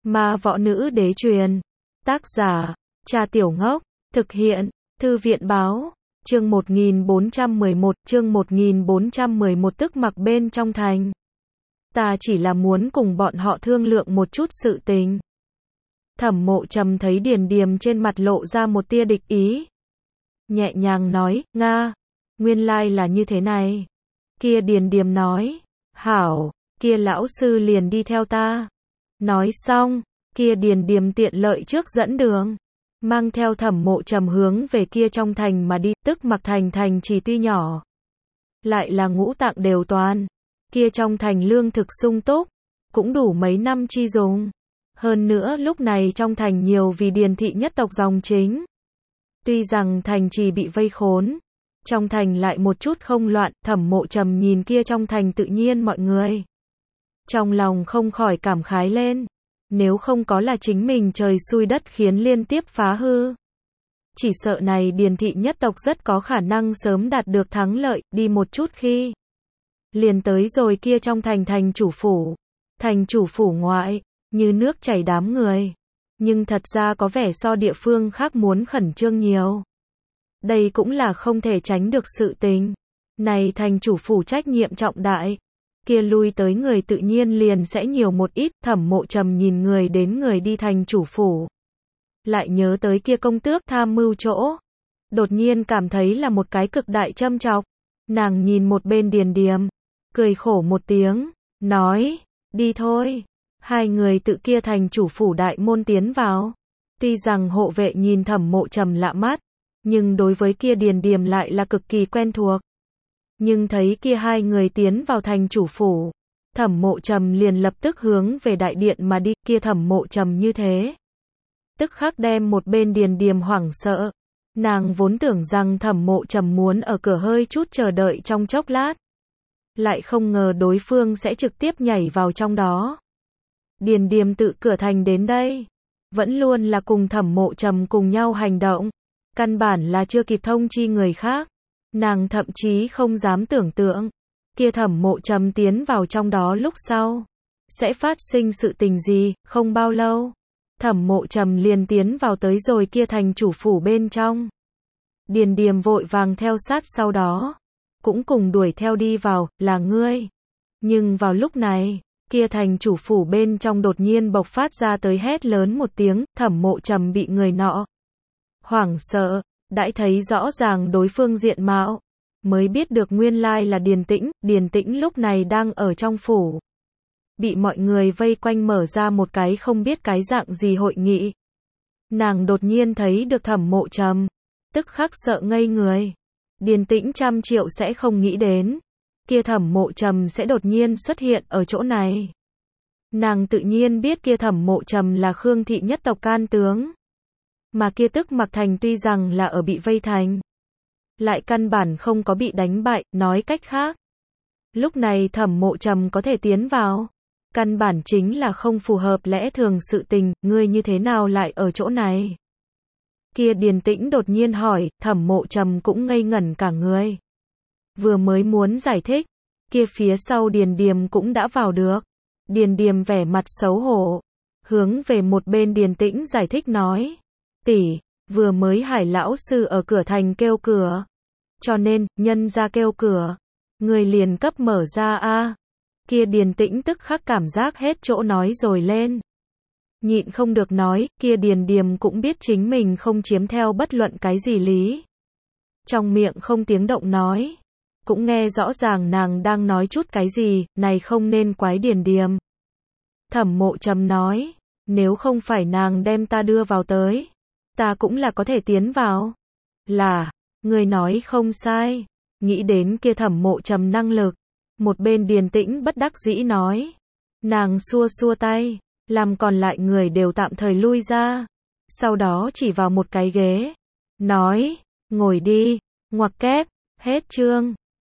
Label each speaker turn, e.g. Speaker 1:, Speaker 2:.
Speaker 1: Ma võ nữ đế truyền. Tác giả, Trà Tiểu Ngốc. Thực hiện, Thư viện báo. Chương 1411, tức mặc bên trong thành. Ta chỉ là muốn cùng bọn họ thương lượng một chút sự tình. Thẩm Mộ Trầm thấy Điền Điềm trên mặt lộ ra một tia địch ý. Nhẹ nhàng nói, Nga, nguyên lai là như thế này. Kia Điền Điềm nói, hảo, kia lão sư liền đi theo ta. Nói xong, kia Điền Điềm tiện lợi trước dẫn đường, mang theo Thẩm Mộ Trầm hướng về kia trong thành mà đi, tức mặc thành chỉ tuy nhỏ, lại là ngũ tạng đều toàn. Kia trong thành lương thực sung túc, cũng đủ mấy năm chi dùng. Hơn nữa lúc này trong thành nhiều vì Điền thị nhất tộc dòng chính. Tuy rằng thành trì bị vây khốn, trong thành lại một chút không loạn. Thẩm Mộ Trầm nhìn kia trong thành tự nhiên mọi người, trong lòng không khỏi cảm khái lên. Nếu không có là chính mình trời xui đất khiến liên tiếp phá hư, chỉ sợ này Điền thị nhất tộc rất có khả năng sớm đạt được thắng lợi. Đi một chút khi liền tới rồi kia trong thành chủ phủ. Thành chủ phủ ngoại, như nước chảy đám người, nhưng thật ra có vẻ so địa phương khác muốn khẩn trương nhiều. Đây cũng là không thể tránh được sự tình. Này thành chủ phủ trách nhiệm trọng đại, kia lui tới người tự nhiên liền sẽ nhiều một ít. Thẩm Mộ Trầm nhìn người đến người đi thành chủ phủ, lại nhớ tới kia công tước tham mưu chỗ, đột nhiên cảm thấy là một cái cực đại châm chọc. Nàng nhìn một bên Điền Điềm, cười khổ một tiếng, nói, đi thôi. Hai người tự kia thành chủ phủ đại môn tiến vào. Tuy rằng hộ vệ nhìn Thẩm Mộ Trầm lạ mắt, nhưng đối với kia Điền Điềm lại là cực kỳ quen thuộc. Nhưng thấy kia hai người tiến vào thành chủ phủ, Thẩm Mộ Trầm liền lập tức hướng về đại điện mà đi. Kia Thẩm Mộ Trầm như thế, tức khắc đem một bên Điền Điềm hoảng sợ. Nàng vốn tưởng rằng Thẩm Mộ Trầm muốn ở cửa hơi chút chờ đợi trong chốc lát, lại không ngờ đối phương sẽ trực tiếp nhảy vào trong đó. Điền Điềm tự cửa thành đến đây, vẫn luôn là cùng Thẩm Mộ Trầm cùng nhau hành động, căn bản là chưa kịp thông chi người khác. Nàng thậm chí không dám tưởng tượng, kia Thẩm Mộ Trầm tiến vào trong đó lúc sau, sẽ phát sinh sự tình gì. Không bao lâu, Thẩm Mộ Trầm liền tiến vào tới rồi kia thành chủ phủ bên trong. Điền Điềm vội vàng theo sát sau đó, cũng cùng đuổi theo đi vào, là ngươi. Nhưng vào lúc này, kia thành chủ phủ bên trong đột nhiên bộc phát ra tới hét lớn một tiếng. Thẩm Mộ Trầm bị người nọ hoảng sợ, đãi thấy rõ ràng đối phương diện mạo, mới biết được nguyên lai là Điền Tĩnh. Điền Tĩnh lúc này đang ở trong phủ, bị mọi người vây quanh mở ra một cái không biết cái dạng gì hội nghị. Nàng đột nhiên thấy được Thẩm Mộ Trầm, tức khắc sợ ngây người. Điền Tĩnh trăm triệu sẽ không nghĩ đến, kia Thẩm Mộ Trầm sẽ đột nhiên xuất hiện ở chỗ này. Nàng tự nhiên biết kia Thẩm Mộ Trầm là Khương thị nhất tộc can tướng, mà kia tức mặc thành tuy rằng là ở bị vây thành, lại căn bản không có bị đánh bại. Nói cách khác, lúc này Thẩm Mộ Trầm có thể tiến vào, căn bản chính là không phù hợp lẽ thường sự tình. Ngươi như thế nào lại ở chỗ này? Kia Điền Tĩnh đột nhiên hỏi. Thẩm Mộ Trầm cũng ngây ngẩn cả người, vừa mới muốn giải thích, kia phía sau Điền Điềm cũng đã vào được. Điền Điềm vẻ mặt xấu hổ, hướng về một bên Điền Tĩnh giải thích nói, tỷ, vừa mới Hải lão sư ở cửa thành kêu cửa, cho nên nhân ra kêu cửa, người liền cấp mở ra a. Kia Điền Tĩnh tức khắc cảm giác hết chỗ nói rồi lên, nhịn không được nói. Kia Điền Điềm cũng biết chính mình không chiếm theo bất luận cái gì lý, trong miệng không tiếng động nói, cũng nghe rõ ràng nàng đang nói chút cái gì. Này không nên quái Điền Điềm. Thẩm Mộ Trầm nói, nếu không phải nàng đem ta đưa vào tới, ta cũng là có thể tiến vào. Là, người nói không sai. Nghĩ đến kia Thẩm Mộ Trầm năng lực, một bên Điền Tĩnh bất đắc dĩ nói. Nàng xua xua tay, làm còn lại người đều tạm thời lui ra, sau đó chỉ vào một cái ghế, nói, ngồi đi. Ngoặc kép, hết chương.